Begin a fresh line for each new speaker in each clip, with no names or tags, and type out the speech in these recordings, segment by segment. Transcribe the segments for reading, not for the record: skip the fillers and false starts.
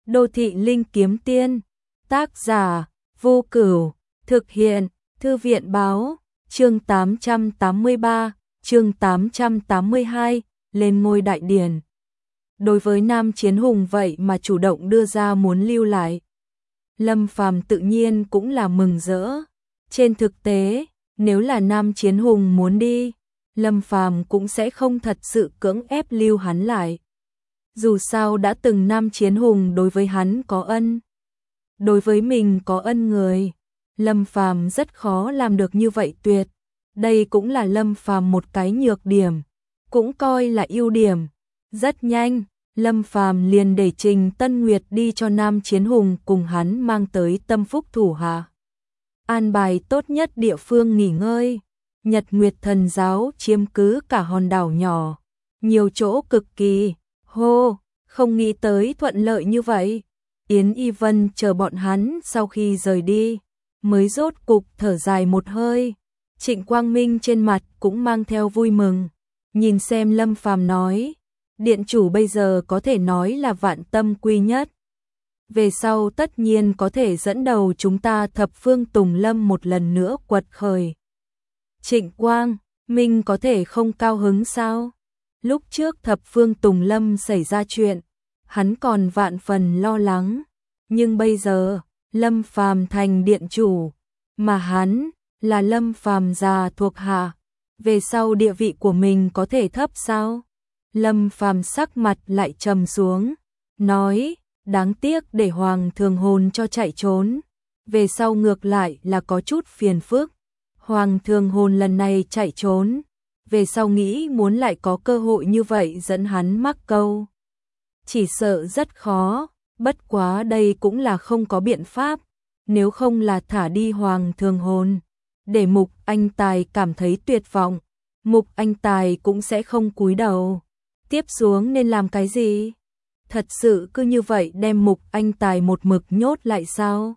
Đô thị linh kiếm tiên, tác giả, Vô Cửu, thực hiện, Thư viện báo, chương 883, chương 882, lên ngôi đại điển. Đối với Nam Chiến Hùng vậy mà chủ động đưa ra muốn lưu lại, Lâm Phàm tự nhiên cũng là mừng rỡ. Trên thực tế, nếu là Nam Chiến Hùng muốn đi, Lâm Phàm cũng sẽ không thật sự cưỡng ép lưu hắn lại. Dù sao đã từng Nam Chiến Hùng đối với hắn có ân, đối với mình có ân người, Lâm Phàm rất khó làm được như vậy tuyệt. Đây cũng là Lâm Phàm một cái nhược điểm, cũng coi là ưu điểm. Rất nhanh, Lâm Phàm liền để Trình Tân Nguyệt đi cho Nam Chiến Hùng cùng hắn mang tới Tâm Phúc thủ hạ. An bài tốt nhất địa phương nghỉ ngơi. Nhật Nguyệt Thần Giáo chiếm cứ cả hòn đảo nhỏ, nhiều chỗ cực kỳ. Không nghĩ tới thuận lợi như vậy. Yến Y Vân chờ bọn hắn sau khi rời đi, mới rốt cục thở dài một hơi. Trịnh Quang Minh trên mặt cũng mang theo vui mừng. Nhìn xem Lâm Phàm nói, điện chủ bây giờ có thể nói là vạn tâm quy nhất. Về sau tất nhiên có thể dẫn đầu chúng ta thập phương Tùng Lâm một lần nữa quật khởi. Trịnh Quang Minh có thể không cao hứng sao? Lúc trước thập phương Tùng Lâm xảy ra chuyện, hắn còn vạn phần lo lắng. Nhưng bây giờ, Lâm Phàm thành điện chủ, mà hắn là Lâm Phàm già thuộc hạ. Về sau địa vị của mình có thể thấp sao? Lâm Phàm sắc mặt lại trầm xuống, nói, đáng tiếc để Hoàng Thường Hồn cho chạy trốn. Về sau ngược lại là có chút phiền phức. Hoàng Thường Hồn lần này chạy trốn, về sau nghĩ muốn lại có cơ hội như vậy dẫn hắn mắc câu, chỉ sợ rất khó. Bất quá đây cũng là không có biện pháp. Nếu không là thả đi Hoàng Thường Hồn, để Mục Anh Tài cảm thấy tuyệt vọng, Mục Anh Tài cũng sẽ không cúi đầu. Tiếp xuống nên làm cái gì? Thật sự cứ như vậy đem Mục Anh Tài một mực nhốt lại sao?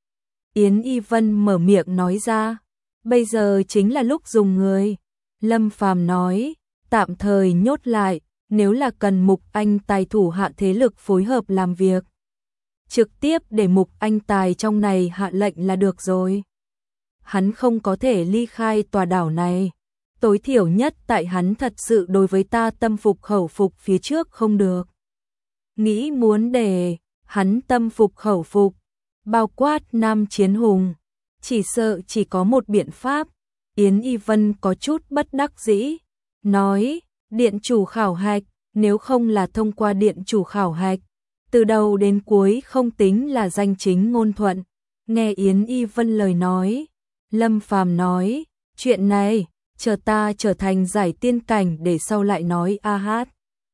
Yến Y Vân mở miệng nói ra, bây giờ chính là lúc dùng người. Lâm Phàm nói, tạm thời nhốt lại, nếu là cần Mục Anh Tài thủ hạ thế lực phối hợp làm việc, trực tiếp để Mục Anh Tài trong này hạ lệnh là được rồi. Hắn không có thể ly khai tòa đảo này, tối thiểu nhất tại hắn thật sự đối với ta tâm phục khẩu phục phía trước không được. Nghĩ muốn để hắn tâm phục khẩu phục, bao quát Nam Chiến Hùng, chỉ sợ chỉ có một biện pháp. Yến Y Vân có chút bất đắc dĩ, nói, điện chủ khảo hạch, nếu không là thông qua điện chủ khảo hạch, từ đầu đến cuối không tính là danh chính ngôn thuận. Nghe Yến Y Vân lời nói, Lâm Phàm nói, chuyện này, chờ ta trở thành giải tiên cảnh để sau lại nói a hát.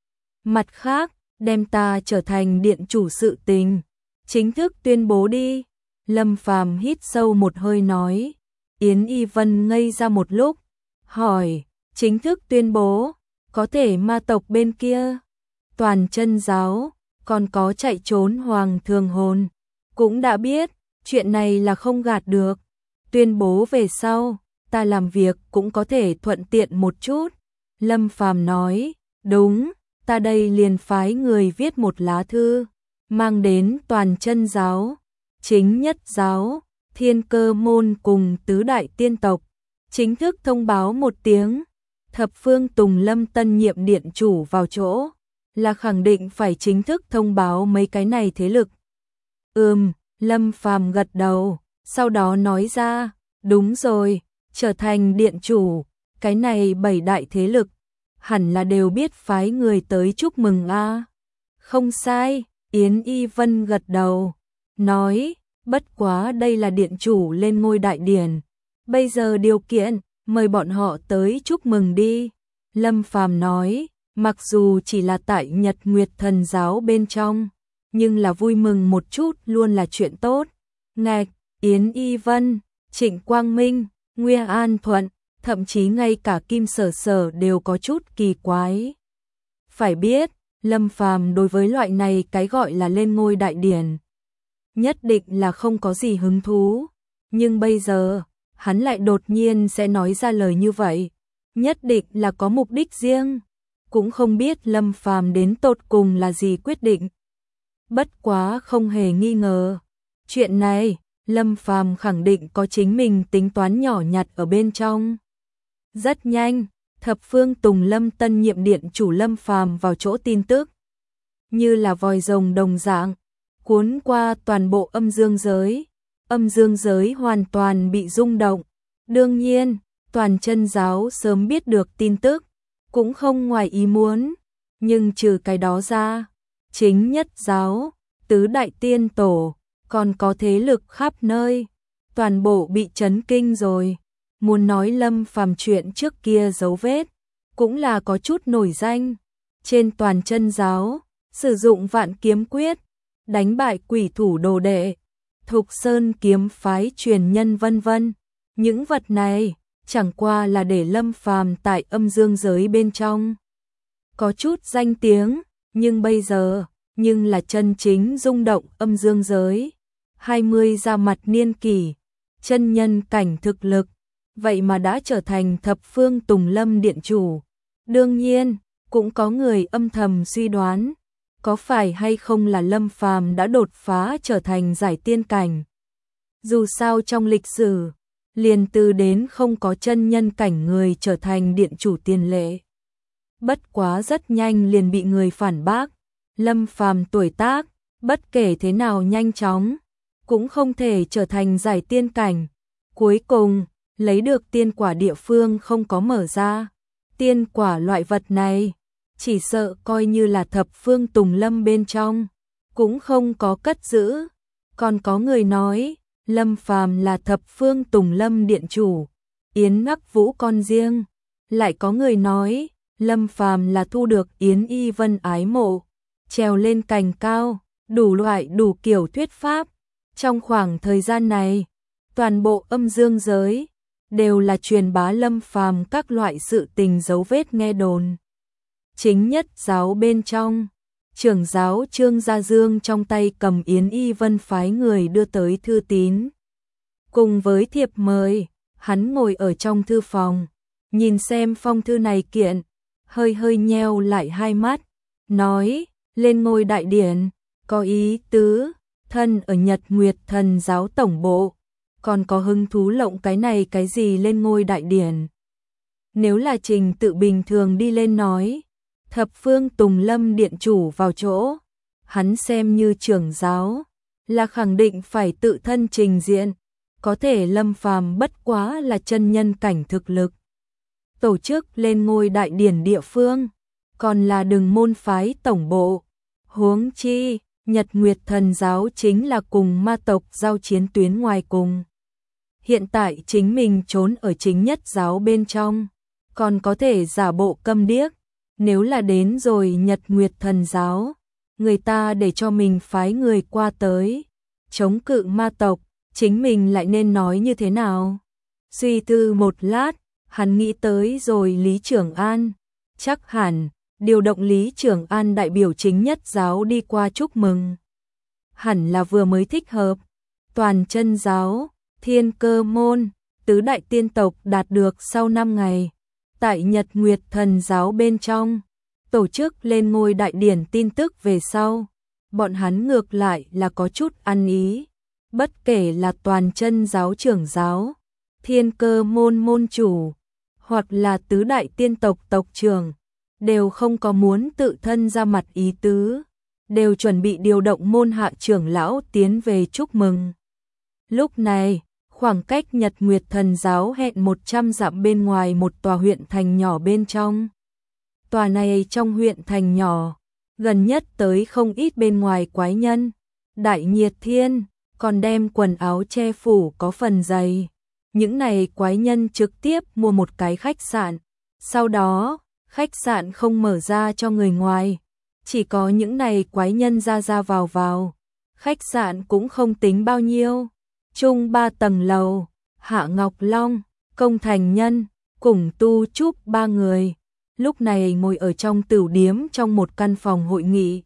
Mặt khác, đem ta trở thành điện chủ sự tình, chính thức tuyên bố đi. Lâm Phàm hít sâu một hơi nói. Yến Y Vân ngây ra một lúc, hỏi, chính thức tuyên bố, có thể ma tộc bên kia, Toàn Chân Giáo, còn có chạy trốn Hoàng Thường Hồn, cũng đã biết, chuyện này là không gạt được. Tuyên bố về sau, ta làm việc cũng có thể thuận tiện một chút. Lâm Phàm nói, đúng, ta đây liền phái người viết một lá thư, mang đến Toàn Chân Giáo, Chính Nhất Giáo, Thiên Cơ Môn cùng tứ đại tiên tộc, chính thức thông báo một tiếng, thập phương Tùng Lâm tân nhiệm điện chủ vào chỗ, là khẳng định phải chính thức thông báo mấy cái này thế lực. Lâm Phàm gật đầu, sau đó nói ra, đúng rồi, trở thành điện chủ, cái này 7 đại thế lực, hẳn là đều biết phái người tới chúc mừng a. Không sai, Yến Y Vân gật đầu, nói, bất quá đây là điện chủ lên ngôi đại điển, bây giờ điều kiện, mời bọn họ tới chúc mừng đi. Lâm Phàm nói, mặc dù chỉ là tại Nhật Nguyệt Thần Giáo bên trong, nhưng là vui mừng một chút luôn là chuyện tốt. Ngạch, Yến Y Vân, Trịnh Quang Minh, Nguyên An Thuận, thậm chí ngay cả Kim Sở Sở đều có chút kỳ quái. Phải biết, Lâm Phàm đối với loại này cái gọi là lên ngôi đại điển, nhất định là không có gì hứng thú. Nhưng bây giờ, hắn lại đột nhiên sẽ nói ra lời như vậy, nhất định là có mục đích riêng. Cũng không biết Lâm Phàm đến tột cùng là gì quyết định. Bất quá không hề nghi ngờ. Chuyện này, Lâm Phàm khẳng định có chính mình tính toán nhỏ nhặt ở bên trong. Rất nhanh, thập phương Tùng Lâm tân nhiệm điện chủ Lâm Phàm vào chỗ tin tức. Như là vòi rồng đồng dạng, cuốn qua toàn bộ âm dương giới. Âm dương giới hoàn toàn bị rung động. Đương nhiên, toàn chân giáo sớm biết được tin tức, cũng không ngoài ý muốn. Nhưng trừ cái đó ra, chính nhất giáo, tứ đại tiên tổ, còn có thế lực khắp nơi, toàn bộ bị chấn kinh rồi. Muốn nói Lâm Phàm chuyện trước kia dấu vết, cũng là có chút nổi danh. Trên toàn chân giáo, sử dụng vạn kiếm quyết, đánh bại quỷ thủ đồ đệ, Thục Sơn kiếm phái truyền nhân vân vân. Những vật này chẳng qua là để Lâm Phàm tại âm dương giới bên trong có chút danh tiếng, nhưng bây giờ, nhưng là chân chính rung động âm dương giới. 20 ra mặt niên kỷ, chân nhân cảnh thực lực, vậy mà đã trở thành thập phương Tùng Lâm điện chủ. Đương nhiên, cũng có người âm thầm suy đoán, có phải hay không là Lâm Phàm đã đột phá trở thành giải tiên cảnh. Dù sao trong lịch sử, liền từ đến không có chân nhân cảnh người trở thành điện chủ tiền lệ. Bất quá rất nhanh liền bị người phản bác, Lâm Phàm tuổi tác, bất kể thế nào nhanh chóng, cũng không thể trở thành giải tiên cảnh. Cuối cùng, lấy được tiên quả địa phương không có mở ra. Tiên quả loại vật này, chỉ sợ coi như là thập phương Tùng Lâm bên trong, cũng không có cất giữ. Còn có người nói, Lâm Phàm là thập phương Tùng Lâm điện chủ, Yến Ngắc Vũ con riêng. Lại có người nói, Lâm Phàm là thu được Yến Y Vân ái mộ, trèo lên cành cao, đủ loại đủ kiểu thuyết pháp. Trong khoảng thời gian này, toàn bộ âm dương giới đều là truyền bá Lâm Phàm các loại sự tình dấu vết nghe đồn. Chính nhất giáo bên trong, trưởng giáo Trương Gia Dương trong tay cầm Yến Y Vân phái người đưa tới thư tín. Cùng với thiệp mời, hắn ngồi ở trong thư phòng, nhìn xem phong thư này kiện, hơi hơi nheo lại hai mắt, nói, lên ngôi đại điển, có ý tứ, thân ở Nhật Nguyệt Thần giáo tổng bộ, còn có hứng thú lộng cái này cái gì lên ngôi đại điển. Nếu là trình tự bình thường đi lên nói, thập phương Tùng Lâm điện chủ vào chỗ, hắn xem như trưởng giáo, là khẳng định phải tự thân trình diện, có thể Lâm Phàm bất quá là chân nhân cảnh thực lực. Tổ chức lên ngôi đại điển địa phương, còn là đừng môn phái tổng bộ, huống chi, Nhật Nguyệt Thần giáo chính là cùng ma tộc giao chiến tuyến ngoài cùng. Hiện tại chính mình trốn ở chính nhất giáo bên trong, còn có thể giả bộ câm điếc. Nếu là đến rồi Nhật Nguyệt Thần giáo, người ta để cho mình phái người qua tới, chống cự ma tộc, chính mình lại nên nói như thế nào? Suy tư một lát, hắn nghĩ tới rồi Lý Trường An, chắc hẳn, điều động Lý Trường An đại biểu chính nhất giáo đi qua chúc mừng. Hẳn là vừa mới thích hợp, toàn chân giáo, Thiên Cơ môn, tứ đại tiên tộc đạt được sau 5 ngày. Tại Nhật Nguyệt Thần giáo bên trong, tổ chức lên ngôi đại điển tin tức về sau, bọn hắn ngược lại là có chút ăn ý. Bất kể là toàn chân giáo trưởng giáo, Thiên Cơ môn môn chủ, hoặc là tứ đại tiên tộc tộc trưởng, đều không có muốn tự thân ra mặt ý tứ, đều chuẩn bị điều động môn hạ trưởng lão tiến về chúc mừng. Lúc này, khoảng cách Nhật Nguyệt Thần giáo hẹn 100 dặm bên ngoài một tòa huyện thành nhỏ bên trong. Tòa này trong huyện thành nhỏ, gần nhất tới không ít bên ngoài quái nhân. Đại Nhiệt Thiên còn đem quần áo che phủ có phần dày. Những này quái nhân trực tiếp mua một cái khách sạn. Sau đó, khách sạn không mở ra cho người ngoài. Chỉ có những này quái nhân ra vào. Khách sạn cũng không tính bao nhiêu. Chung 3 tầng lầu, Hạ Ngọc Long, Công Thành Nhân, cùng Tu Trúc 3 người, lúc này ngồi ở trong tửu điếm trong một căn phòng hội nghị.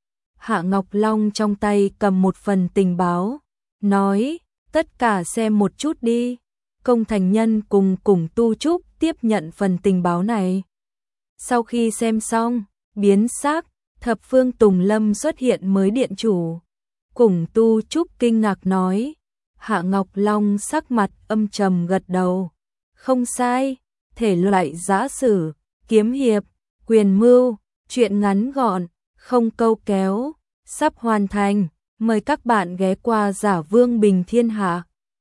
Hạ Ngọc Long trong tay cầm một phần tình báo, nói, tất cả xem một chút đi. Công Thành Nhân cùng Tu Trúc tiếp nhận phần tình báo này. Sau khi xem xong, biến sắc, Thập phương Tùng Lâm xuất hiện mới điện chủ. Củng Tu Trúc kinh ngạc nói. Hạ Ngọc Long sắc mặt âm trầm gật đầu. Không sai, thể loại giã sử, kiếm hiệp, quyền mưu, truyện ngắn gọn, không câu kéo, sắp hoàn thành. Mời các bạn ghé qua Giả Vương Bình Thiên Hạ.